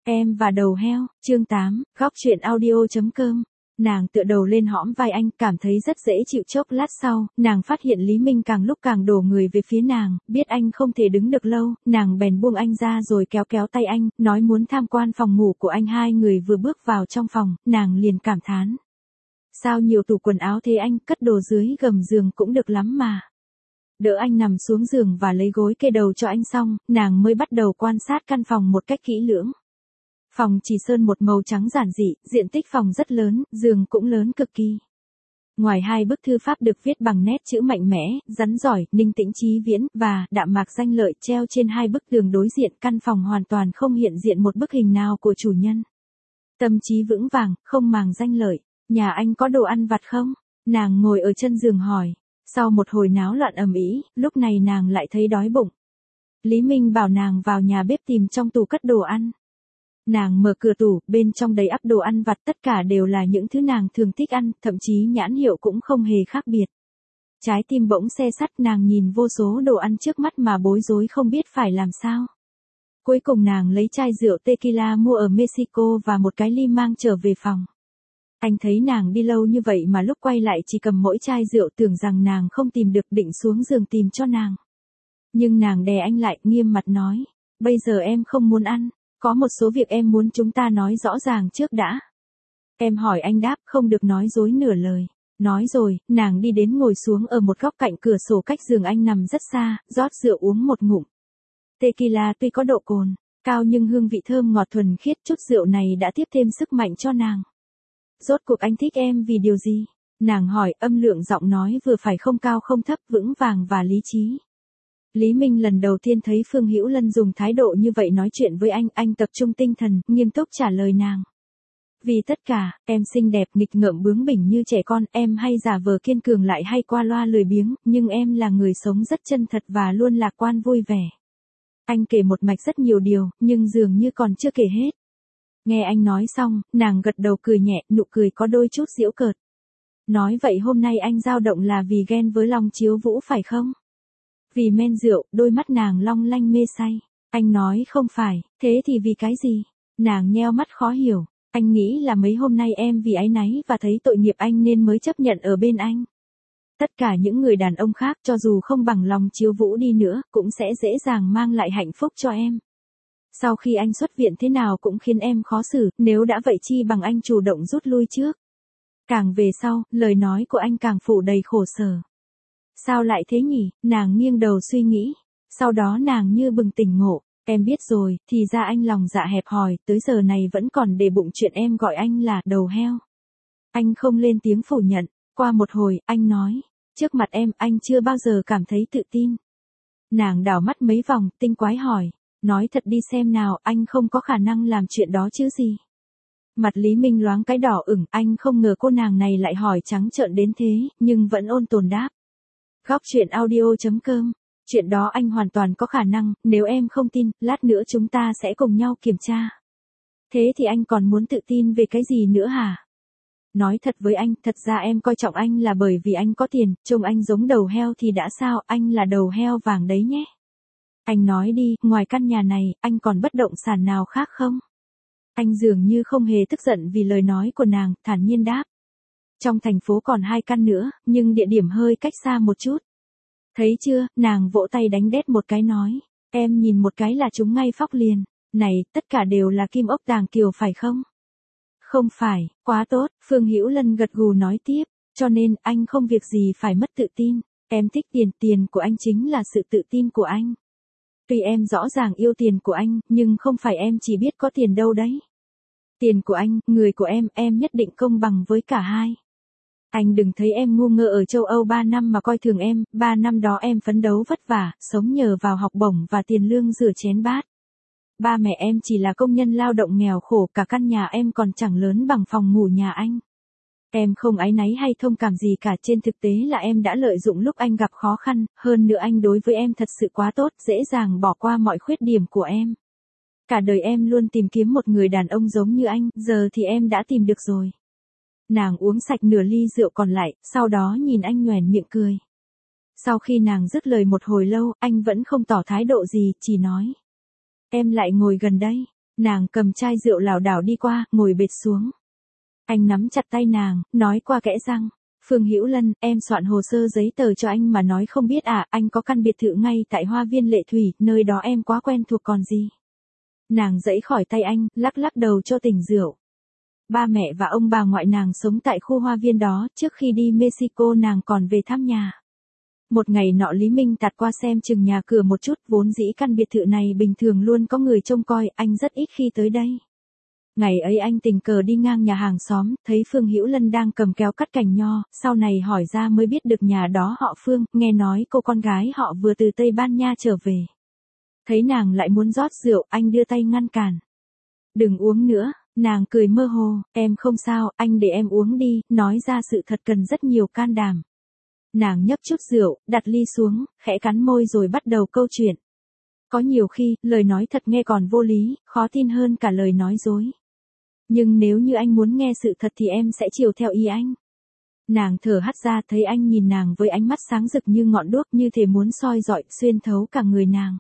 Em và đầu heo, chương 8, góc truyện audio.com. Nàng tựa đầu lên hõm vai anh, cảm thấy rất dễ chịu. Chốc lát sau, nàng phát hiện Lý Minh càng lúc càng đổ người về phía nàng, biết anh không thể đứng được lâu, nàng bèn buông anh ra rồi kéo kéo tay anh, nói muốn tham quan phòng ngủ của anh. Hai người vừa bước vào trong phòng, nàng liền cảm thán. Sao nhiều tủ quần áo thế anh, cất đồ dưới gầm giường cũng được lắm mà. Đỡ anh nằm xuống giường và lấy gối kê đầu cho anh xong, nàng mới bắt đầu quan sát căn phòng một cách kỹ lưỡng. Phòng chỉ sơn một màu trắng giản dị, diện tích phòng rất lớn, giường cũng lớn cực kỳ. Ngoài hai bức thư pháp được viết bằng nét chữ mạnh mẽ, rắn giỏi, Ninh Tĩnh Chí Viễn và Đạm Mạc Danh Lợi treo trên hai bức tường đối diện, căn phòng hoàn toàn không hiện diện một bức hình nào của chủ nhân. Tâm trí vững vàng, không màng danh lợi. Nhà anh có đồ ăn vặt không? Nàng ngồi ở chân giường hỏi. Sau một hồi náo loạn ầm ĩ, lúc này nàng lại thấy đói bụng. Lý Minh bảo nàng vào nhà bếp tìm trong tủ cất đồ ăn. Nàng mở cửa tủ, bên trong đầy ắp đồ ăn vặt, tất cả đều là những thứ nàng thường thích ăn, thậm chí nhãn hiệu cũng không hề khác biệt. Trái tim bỗng xe sắt, nàng nhìn vô số đồ ăn trước mắt mà bối rối không biết phải làm sao. Cuối cùng nàng lấy chai rượu tequila mua ở Mexico và một cái ly mang trở về phòng. Anh thấy nàng đi lâu như vậy mà lúc quay lại chỉ cầm mỗi chai rượu, tưởng rằng nàng không tìm được, định xuống giường tìm cho nàng. Nhưng nàng đè anh lại, nghiêm mặt nói, bây giờ em không muốn ăn, có một số việc em muốn chúng ta nói rõ ràng trước đã. Em hỏi anh đáp, không được nói dối nửa lời. Nói rồi, nàng đi đến ngồi xuống ở một góc cạnh cửa sổ cách giường anh nằm rất xa, rót rượu uống một ngụm. Tequila tuy có độ cồn cao nhưng hương vị thơm ngọt thuần khiết, chút rượu này đã tiếp thêm sức mạnh cho nàng. Rốt cuộc anh thích em vì điều gì? Nàng hỏi, âm lượng giọng nói vừa phải, không cao không thấp, vững vàng và lý trí. Lý Minh lần đầu tiên thấy Phương Hữu Lân dùng thái độ như vậy nói chuyện với anh tập trung tinh thần, nghiêm túc trả lời nàng. Vì tất cả, em xinh đẹp, nghịch ngợm, bướng bỉnh như trẻ con, em hay giả vờ kiên cường lại hay qua loa lười biếng, nhưng em là người sống rất chân thật và luôn lạc quan vui vẻ. Anh kể một mạch rất nhiều điều, nhưng dường như còn chưa kể hết. Nghe anh nói xong, nàng gật đầu cười nhẹ, nụ cười có đôi chút giễu cợt. Nói vậy hôm nay anh dao động là vì ghen với Long Chiếu Vũ phải không? Vì men rượu, đôi mắt nàng long lanh mê say. Anh nói không phải, thế thì vì cái gì? Nàng nheo mắt khó hiểu. Anh nghĩ là mấy hôm nay em vì áy náy và thấy tội nghiệp anh nên mới chấp nhận ở bên anh. Tất cả những người đàn ông khác cho dù không bằng Long Chiếu Vũ đi nữa, cũng sẽ dễ dàng mang lại hạnh phúc cho em. Sau khi anh xuất viện thế nào cũng khiến em khó xử, nếu đã vậy chi bằng anh chủ động rút lui trước. Càng về sau, lời nói của anh càng phủ đầy khổ sở. Sao lại thế nhỉ? Nàng nghiêng đầu suy nghĩ. Sau đó nàng như bừng tỉnh ngộ. Em biết rồi, thì ra anh lòng dạ hẹp hòi, tới giờ này vẫn còn để bụng chuyện em gọi anh là đầu heo. Anh không lên tiếng phủ nhận. Qua một hồi, anh nói, trước mặt em, anh chưa bao giờ cảm thấy tự tin. Nàng đảo mắt mấy vòng, tinh quái hỏi, nói thật đi xem nào, anh không có khả năng làm chuyện đó chứ gì. Mặt Lý Minh loáng cái đỏ ửng, anh không ngờ cô nàng này lại hỏi trắng trợn đến thế, nhưng vẫn ôn tồn đáp. Góc truyện audio.com. Chuyện đó anh hoàn toàn có khả năng, nếu em không tin, lát nữa chúng ta sẽ cùng nhau kiểm tra. Thế thì anh còn muốn tự tin về cái gì nữa hả? Nói thật với anh, thật ra em coi trọng anh là bởi vì anh có tiền, trông anh giống đầu heo thì đã sao, anh là đầu heo vàng đấy nhé. Anh nói đi, ngoài căn nhà này, anh còn bất động sản nào khác không? Anh dường như không hề tức giận vì lời nói của nàng, thản nhiên đáp. Trong thành phố còn 2 căn nữa, nhưng địa điểm hơi cách xa một chút. Thấy chưa, nàng vỗ tay đánh đét một cái nói, em nhìn một cái là chúng ngay phóc liền. Này, tất cả đều là kim ốc tàng kiều phải không? Không phải, quá tốt, Phương Hữu Lân gật gù nói tiếp, cho nên anh không việc gì phải mất tự tin. Em thích tiền, tiền của anh chính là sự tự tin của anh. Tuy em rõ ràng yêu tiền của anh, nhưng không phải em chỉ biết có tiền đâu đấy. Tiền của anh, người của em nhất định công bằng với cả hai. Anh đừng thấy em ngu ngơ ở châu Âu 3 năm mà coi thường em, 3 năm đó em phấn đấu vất vả, sống nhờ vào học bổng và tiền lương rửa chén bát. Ba mẹ em chỉ là công nhân lao động nghèo khổ, cả căn nhà em còn chẳng lớn bằng phòng ngủ nhà anh. Em không áy náy hay thông cảm gì cả, trên thực tế là em đã lợi dụng lúc anh gặp khó khăn, hơn nữa anh đối với em thật sự quá tốt, dễ dàng bỏ qua mọi khuyết điểm của em. Cả đời em luôn tìm kiếm một người đàn ông giống như anh, giờ thì em đã tìm được rồi. Nàng uống sạch nửa ly rượu còn lại, sau đó nhìn anh nhoẻn miệng cười. Sau khi nàng dứt lời một hồi lâu, anh vẫn không tỏ thái độ gì, chỉ nói. Em lại ngồi gần đây. Nàng cầm chai rượu lảo đảo đi qua, ngồi bệt xuống. Anh nắm chặt tay nàng, nói qua kẽ răng. Phương Hữu Lân, em soạn hồ sơ giấy tờ cho anh mà nói không biết à, anh có căn biệt thự ngay tại Hoa Viên Lệ Thủy, nơi đó em quá quen thuộc còn gì. Nàng giãy khỏi tay anh, lắc lắc đầu cho tỉnh rượu. Ba mẹ và ông bà ngoại nàng sống tại khu hoa viên đó, trước khi đi Mexico nàng còn về thăm nhà. Một ngày nọ Lý Minh tạt qua xem chừng nhà cửa một chút, vốn dĩ căn biệt thự này bình thường luôn có người trông coi, anh rất ít khi tới đây. Ngày ấy anh tình cờ đi ngang nhà hàng xóm, thấy Phương Hữu Lân đang cầm kéo cắt cành nho, sau này hỏi ra mới biết được nhà đó họ Phương, nghe nói cô con gái họ vừa từ Tây Ban Nha trở về. Thấy nàng lại muốn rót rượu, anh đưa tay ngăn cản. Đừng uống nữa, nàng cười mơ hồ, em không sao, anh để em uống đi, nói ra sự thật cần rất nhiều can đảm. Nàng nhấp chút rượu, đặt ly xuống, khẽ cắn môi rồi bắt đầu câu chuyện. Có nhiều khi, lời nói thật nghe còn vô lý, khó tin hơn cả lời nói dối. Nhưng nếu như anh muốn nghe sự thật thì em sẽ chiều theo ý anh. Nàng thở hắt ra, thấy anh nhìn nàng với ánh mắt sáng rực như ngọn đuốc, như thể muốn soi rọi, xuyên thấu cả người nàng.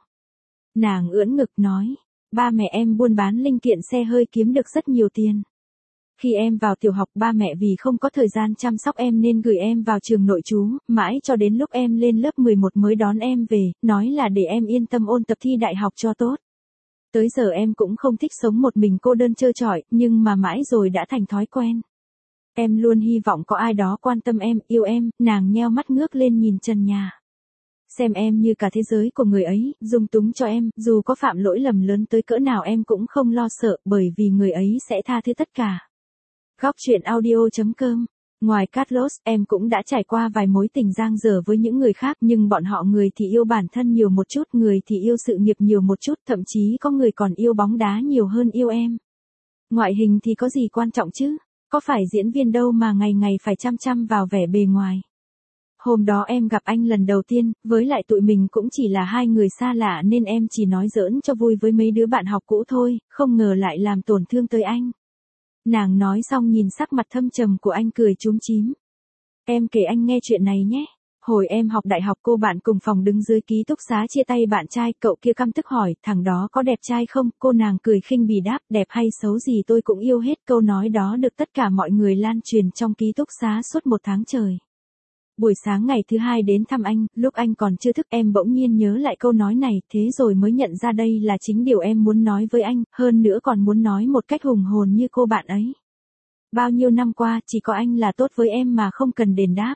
Nàng ưỡn ngực nói, ba mẹ em buôn bán linh kiện xe hơi kiếm được rất nhiều tiền. Khi em vào tiểu học, ba mẹ vì không có thời gian chăm sóc em nên gửi em vào trường nội trú, mãi cho đến lúc em lên lớp 11 mới đón em về, nói là để em yên tâm ôn tập thi đại học cho tốt. Tới giờ em cũng không thích sống một mình cô đơn trơ trọi, nhưng mà mãi rồi đã thành thói quen. Em luôn hy vọng có ai đó quan tâm em, yêu em, nàng nheo mắt ngước lên nhìn trần nhà. Xem em như cả thế giới của người ấy, dung túng cho em, dù có phạm lỗi lầm lớn tới cỡ nào em cũng không lo sợ, bởi vì người ấy sẽ tha thứ tất cả. Góc truyện audio.com. Ngoài Carlos, em cũng đã trải qua vài mối tình giang dở với những người khác, nhưng bọn họ người thì yêu bản thân nhiều một chút, người thì yêu sự nghiệp nhiều một chút, thậm chí có người còn yêu bóng đá nhiều hơn yêu em. Ngoại hình thì có gì quan trọng chứ? Có phải diễn viên đâu mà ngày ngày phải chăm chăm vào vẻ bề ngoài. Hôm đó em gặp anh lần đầu tiên, với lại tụi mình cũng chỉ là hai người xa lạ nên em chỉ nói giỡn cho vui với mấy đứa bạn học cũ thôi, không ngờ lại làm tổn thương tới anh. Nàng nói xong nhìn sắc mặt thâm trầm của anh cười chúm chím. Em kể anh nghe chuyện này nhé. Hồi em học đại học cô bạn cùng phòng đứng dưới ký túc xá chia tay bạn trai, cậu kia căm tức hỏi, thằng đó có đẹp trai không? Cô nàng cười khinh bỉ đáp, đẹp hay xấu gì tôi cũng yêu hết. Câu nói đó được tất cả mọi người lan truyền trong ký túc xá suốt một tháng trời. Buổi sáng ngày thứ hai đến thăm anh, lúc anh còn chưa thức em bỗng nhiên nhớ lại câu nói này, thế rồi mới nhận ra đây là chính điều em muốn nói với anh, hơn nữa còn muốn nói một cách hùng hồn như cô bạn ấy. Bao nhiêu năm qua, chỉ có anh là tốt với em mà không cần đền đáp.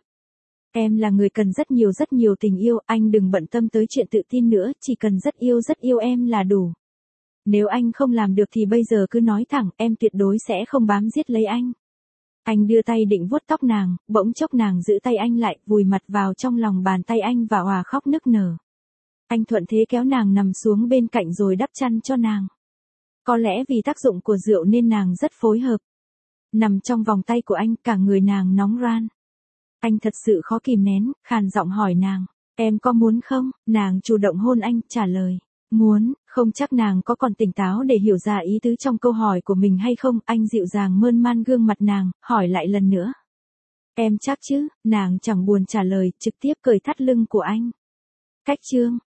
Em là người cần rất nhiều tình yêu, anh đừng bận tâm tới chuyện tự tin nữa, chỉ cần rất yêu em là đủ. Nếu anh không làm được thì bây giờ cứ nói thẳng, em tuyệt đối sẽ không bám giết lấy anh. Anh đưa tay định vuốt tóc nàng, bỗng chốc nàng giữ tay anh lại, vùi mặt vào trong lòng bàn tay anh và òa khóc nức nở. Anh thuận thế kéo nàng nằm xuống bên cạnh rồi đắp chăn cho nàng. Có lẽ vì tác dụng của rượu nên nàng rất phối hợp. Nằm trong vòng tay của anh, cả người nàng nóng ran. Anh thật sự khó kìm nén, khàn giọng hỏi nàng, em có muốn không? Nàng chủ động hôn anh, trả lời, muốn. Không chắc nàng có còn tỉnh táo để hiểu ra ý tứ trong câu hỏi của mình hay không, anh dịu dàng mơn man gương mặt nàng, hỏi lại lần nữa. Em chắc chứ? Nàng chẳng buồn trả lời, trực tiếp cởi thắt lưng của anh. Cách chương